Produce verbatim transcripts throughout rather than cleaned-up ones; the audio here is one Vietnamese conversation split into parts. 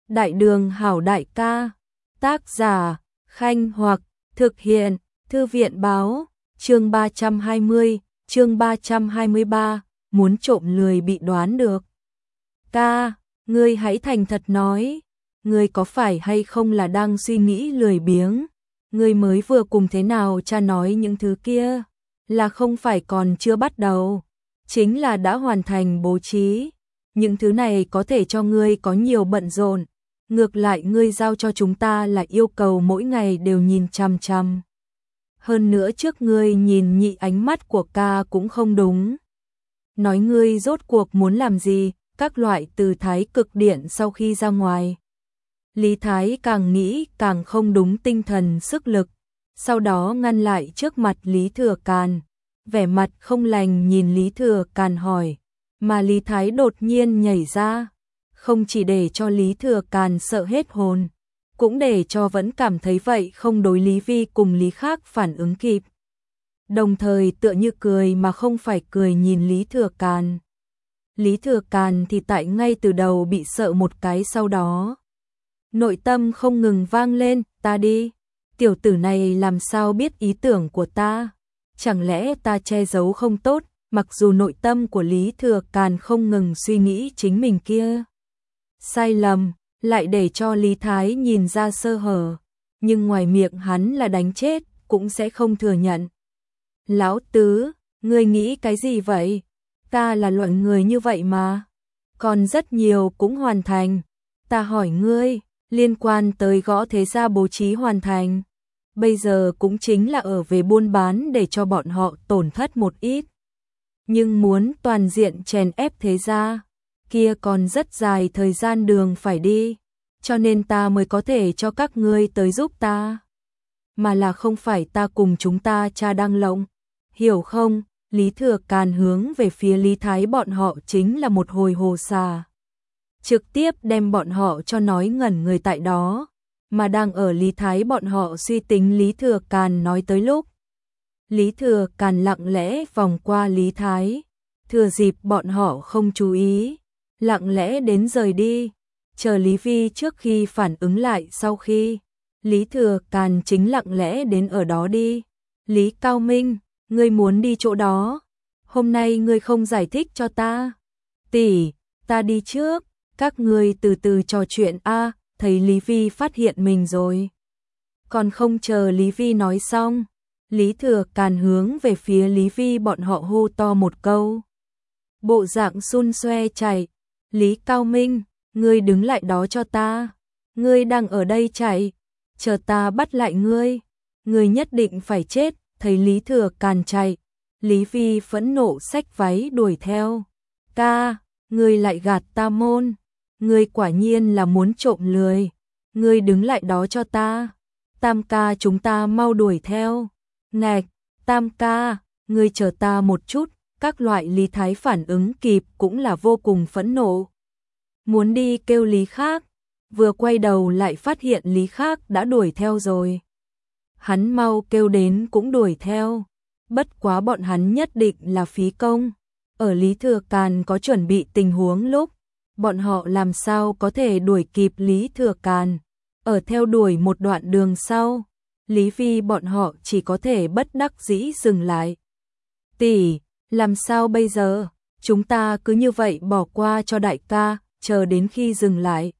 Đại đường hảo đại ca. Tác giả, Khanh Hoặc, thực hiện, Thư viện báo, chương ba trăm hai mươi, chương ba trăm hai mươi ba, muốn trộm lười bị đoán được. Ca, ngươi hãy thành thật nói, ngươi có phải hay không là đang suy nghĩ lười biếng? Ngươi mới vừa cùng thế nào cha nói những thứ kia, là không phải còn chưa bắt đầu, chính là đã hoàn thành bố trí. Những thứ này có thể cho ngươi có nhiều bận rộn, ngược lại ngươi giao cho chúng ta là yêu cầu mỗi ngày đều nhìn chằm chằm. Hơn nữa trước ngươi nhìn nhị ánh mắt của ca cũng không đúng. Nói ngươi rốt cuộc muốn làm gì, các loại từ thái cực điện sau khi ra ngoài. Lý Thái càng nghĩ càng không đúng tinh thần sức lực, sau đó ngăn lại trước mặt Lý Thừa Càn, vẻ mặt không lành nhìn Lý Thừa Càn hỏi, mà Lý Thái đột nhiên nhảy ra, không chỉ để cho Lý Thừa Càn sợ hết hồn, cũng để cho vẫn cảm thấy vậy không đối Lý Vi cùng Lý khác phản ứng kịp. Đồng thời tựa như cười mà không phải cười nhìn Lý Thừa Càn. Lý Thừa Càn thì tại ngay từ đầu bị sợ một cái, sau đó nội tâm không ngừng vang lên, ta đi, tiểu tử này làm sao biết ý tưởng của ta, chẳng lẽ ta che giấu không tốt, mặc dù nội tâm của Lý Thừa Càn không ngừng suy nghĩ chính mình kia sai lầm, lại để cho Lý Thái nhìn ra sơ hở, nhưng ngoài miệng hắn là đánh chết, cũng sẽ không thừa nhận. Lão tứ, ngươi nghĩ cái gì vậy? Ta là loại người như vậy mà. Còn rất nhiều cũng hoàn thành. Ta hỏi ngươi, liên quan tới Gõ Thế Gia bố trí hoàn thành. Bây giờ cũng chính là ở về buôn bán để cho bọn họ tổn thất một ít. Nhưng muốn toàn diện chèn ép Thế Gia, kia còn rất dài thời gian đường phải đi. Cho nên ta mới có thể cho các ngươi tới giúp ta. Mà là không phải ta cùng chúng ta cha đang lộng. Hiểu không? Lý Thừa Càn hướng về phía Lý Thái bọn họ chính là một hồi hồ xà. Trực tiếp đem bọn họ cho nói ngẩn người tại đó. Mà đang ở Lý Thái bọn họ suy tính Lý Thừa Càn nói tới lúc. Lý Thừa Càn lặng lẽ vòng qua Lý Thái. Thừa dịp bọn họ không chú ý. Lặng lẽ đến rời đi. Chờ Lý Vi trước khi phản ứng lại, sau khi Lý Thừa Càn chính lặng lẽ đến ở đó đi. Lý Cao Minh, ngươi muốn đi chỗ đó, hôm nay ngươi không giải thích cho ta. Tỷ, ta đi trước, các ngươi từ từ trò chuyện a. Thấy Lý Vi phát hiện mình rồi. Còn không chờ Lý Vi nói xong, Lý Thừa Càn hướng về phía Lý Vi bọn họ hô to một câu. Bộ dạng xun xoe chạy, Lý Cao Minh, ngươi đứng lại đó cho ta, ngươi đang ở đây chạy, chờ ta bắt lại ngươi, ngươi nhất định phải chết. Thấy Lý Thừa Càn chạy, Lý Vi phẫn nộ xách váy đuổi theo. Ca, ngươi lại gạt ta môn, ngươi quả nhiên là muốn trộm lười, ngươi đứng lại đó cho ta. Tam ca, chúng ta mau đuổi theo. Ngạch, Tam ca, ngươi chờ ta một chút. Các loại Lý Thái phản ứng kịp cũng là vô cùng phẫn nộ. Muốn đi kêu Lý khác, vừa quay đầu lại phát hiện Lý khác đã đuổi theo rồi. Hắn mau kêu đến cũng đuổi theo, bất quá bọn hắn nhất định là phí công. Ở Lý Thừa Càn có chuẩn bị tình huống lúc, bọn họ làm sao có thể đuổi kịp Lý Thừa Càn. Ở theo đuổi một đoạn đường sau, Lý Vi bọn họ chỉ có thể bất đắc dĩ dừng lại. Tỷ, làm sao bây giờ? Chúng ta cứ như vậy bỏ qua cho đại ca, chờ đến khi dừng lại.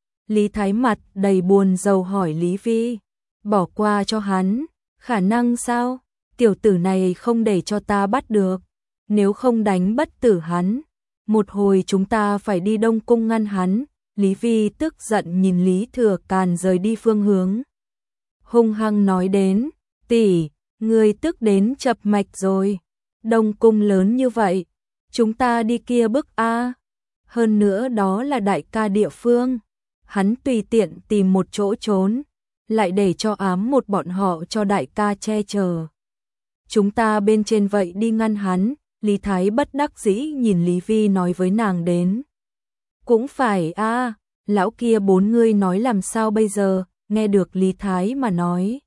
Lý Thái mặt đầy buồn rầu hỏi Lý Vi. Bỏ qua cho hắn, khả năng sao? Tiểu tử này không để cho ta bắt được, nếu không đánh bất tử hắn, một hồi chúng ta phải đi Đông Cung ngăn hắn. Lý Vi tức giận nhìn Lý Thừa Càn rời đi phương hướng, hung hăng nói đến, tỷ, ngươi tức đến chập mạch rồi, Đông Cung lớn như vậy, chúng ta đi kia bức a. Hơn nữa đó là đại ca địa phương, hắn tùy tiện tìm một chỗ trốn, lại để cho ám một bọn họ cho đại ca che chở. Chúng ta bên trên vậy đi ngăn hắn. Lý Thái bất đắc dĩ nhìn Lý Vi nói với nàng đến. Cũng phải a, lão kia bốn ngươi nói làm sao bây giờ? Nghe được Lý Thái mà nói,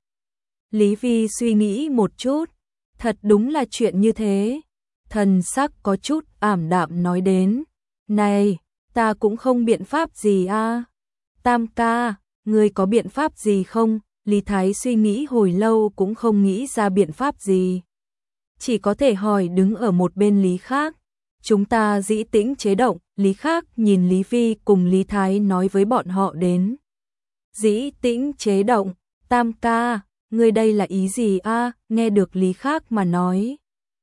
Lý Vi suy nghĩ một chút, thật đúng là chuyện như thế. Thần sắc có chút ảm đạm nói đến, này, ta cũng không biện pháp gì a. Tam ca, ngươi có biện pháp gì không? Lý Thái suy nghĩ hồi lâu cũng không nghĩ ra biện pháp gì. Chỉ có thể hỏi đứng ở một bên Lý Khác. Chúng ta dĩ tĩnh chế động, Lý Khác nhìn Lý Vi cùng Lý Thái nói với bọn họ đến. Dĩ tĩnh chế động, Tam ca, ngươi đây là ý gì a? Nghe được Lý Khác mà nói.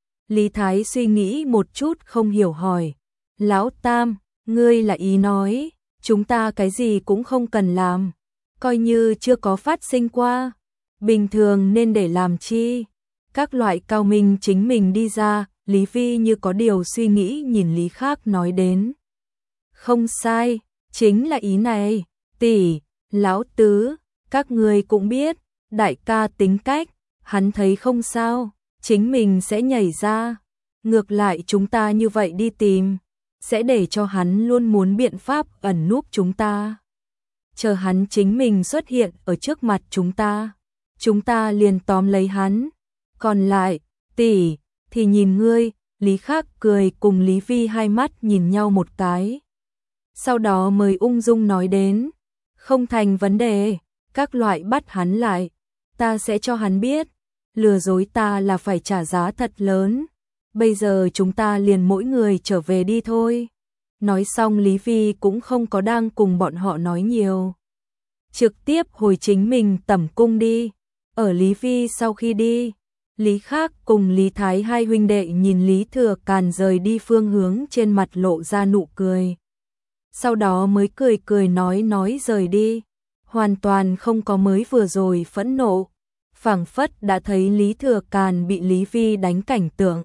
Lý Thái suy nghĩ một chút không hiểu hỏi. Lão Tam, ngươi là ý nói, chúng ta cái gì cũng không cần làm, coi như chưa có phát sinh qua, bình thường nên để làm chi? Các loại cao minh chính mình đi ra, Lý Vi như có điều suy nghĩ nhìn Lý Khác nói đến. Không sai, chính là ý này, tỷ, lão tứ, các người cũng biết, đại ca tính cách, hắn thấy không sao, chính mình sẽ nhảy ra. Ngược lại chúng ta như vậy đi tìm, sẽ để cho hắn luôn muốn biện pháp ẩn núp chúng ta. Chờ hắn chính mình xuất hiện ở trước mặt chúng ta, chúng ta liền tóm lấy hắn. Còn lại, tỷ, thì nhìn ngươi, Lý Khác cười cùng Lý Vi hai mắt nhìn nhau một cái. Sau đó mới ung dung nói đến, không thành vấn đề, các loại bắt hắn lại, ta sẽ cho hắn biết, lừa dối ta là phải trả giá thật lớn. Bây giờ chúng ta liền mỗi người trở về đi thôi. Nói xong Lý Vi cũng không có đang cùng bọn họ nói nhiều. Trực tiếp hồi chính mình tẩm cung đi. Ở Lý Vi sau khi đi, Lý Khác cùng Lý Thái hai huynh đệ nhìn Lý Thừa Càn rời đi phương hướng trên mặt lộ ra nụ cười. Sau đó mới cười cười nói nói rời đi. Hoàn toàn không có mới vừa rồi phẫn nộ. Phảng phất đã thấy Lý Thừa Càn bị Lý Vi đánh cảnh tượng.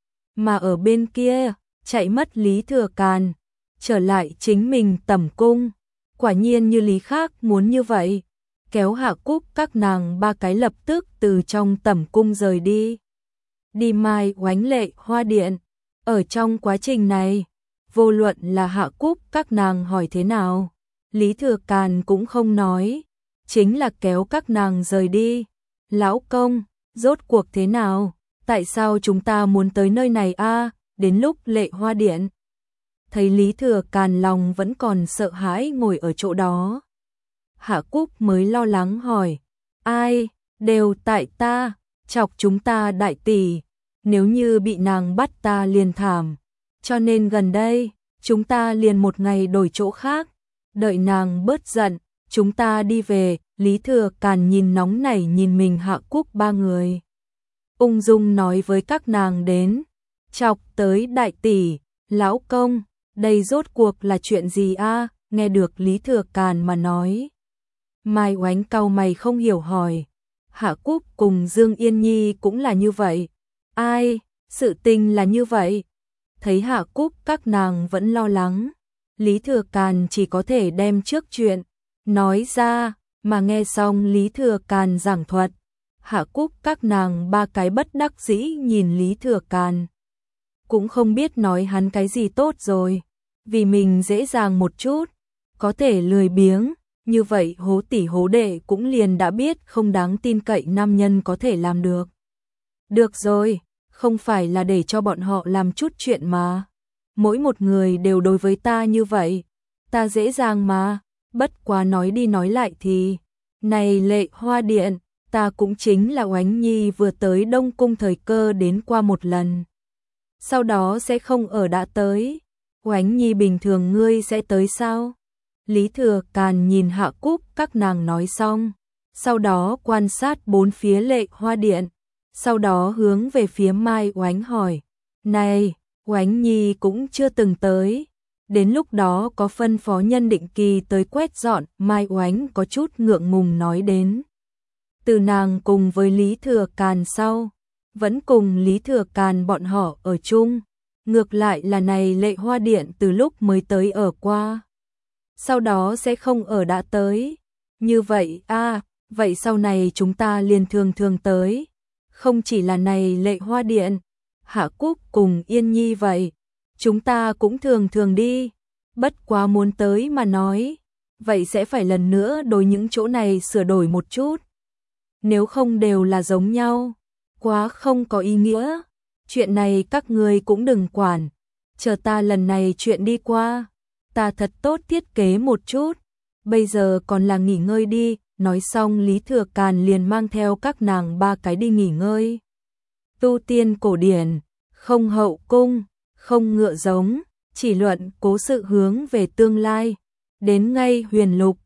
Mà ở bên kia, chạy mất Lý Thừa Càn, trở lại chính mình tẩm cung. Quả nhiên như Lý Khác muốn như vậy, kéo Hạ Cúc các nàng ba cái lập tức từ trong tẩm cung rời đi. Đi Mai Oánh Lệ Hoa Điện, ở trong quá trình này, vô luận là Hạ Cúc các nàng hỏi thế nào, Lý Thừa Càn cũng không nói, chính là kéo các nàng rời đi. Lão công, rốt cuộc thế nào? Tại sao chúng ta muốn tới nơi này a? Đến lúc Lệ Hoa Điện, thấy Lý Thừa Càn lòng vẫn còn sợ hãi ngồi ở chỗ đó. Hạ Cúc mới lo lắng hỏi, ai, đều tại ta, chọc chúng ta đại tỷ, nếu như bị nàng bắt ta liền thảm, cho nên gần đây, chúng ta liền một ngày đổi chỗ khác, đợi nàng bớt giận, chúng ta đi về. Lý Thừa Càn nhìn nóng nảy nhìn mình Hạ Cúc ba người. Ung dung nói với các nàng đến, chọc tới đại tỷ, lão công, đây rốt cuộc là chuyện gì a? Nghe được Lý Thừa Càn mà nói. Mai Oánh cau mày không hiểu hỏi, Hạ Cúc cùng Dương Yên Nhi cũng là như vậy. Ai, sự tình là như vậy. Thấy Hạ Cúc các nàng vẫn lo lắng, Lý Thừa Càn chỉ có thể đem trước chuyện nói ra, mà nghe xong Lý Thừa Càn giảng thuật, Hạ Cúc các nàng ba cái bất đắc dĩ nhìn Lý Thừa Càn. Cũng không biết nói hắn cái gì tốt rồi, vì mình dễ dàng một chút, có thể lười biếng, như vậy hố tỷ hố đệ cũng liền đã biết không đáng tin cậy nam nhân có thể làm được. Được rồi, không phải là để cho bọn họ làm chút chuyện mà. Mỗi một người đều đối với ta như vậy, ta dễ dàng mà, bất quá nói đi nói lại thì, này Lệ Hoa Điện, ta cũng chính là Oánh Nhi vừa tới Đông Cung thời cơ đến qua một lần. Sau đó sẽ không ở đã tới. Oánh Nhi bình thường ngươi sẽ tới sao? Lý Thừa Càn nhìn Hạ Cúc các nàng nói xong, sau đó quan sát bốn phía Lệ Hoa Điện, sau đó hướng về phía Mai Oánh hỏi, này, Oánh Nhi cũng chưa từng tới. Đến lúc đó có phân phó nhân định kỳ tới quét dọn, Mai Oánh có chút ngượng ngùng nói đến. Từ nàng cùng với Lý Thừa Càn sau, vẫn cùng Lý Thừa Càn bọn họ ở chung, ngược lại là này Lệ Hoa Điện từ lúc mới tới ở qua, sau đó sẽ không ở đã tới. Như vậy a, à, vậy sau này chúng ta liền thường thường tới, không chỉ là này Lệ Hoa Điện, Hạ Cúc cùng Yên Nhi vậy, chúng ta cũng thường thường đi, bất quá muốn tới mà nói, vậy sẽ phải lần nữa đối những chỗ này sửa đổi một chút. Nếu không đều là giống nhau, quá không có ý nghĩa. Chuyện này các người cũng đừng quản, chờ ta lần này chuyện đi qua, ta thật tốt thiết kế một chút, bây giờ còn là nghỉ ngơi đi, nói xong Lý Thừa Càn liền mang theo các nàng ba cái đi nghỉ ngơi. Tu tiên cổ điển, không hậu cung, không ngựa giống, chỉ luận cố sự hướng về tương lai, đến ngay huyền lục,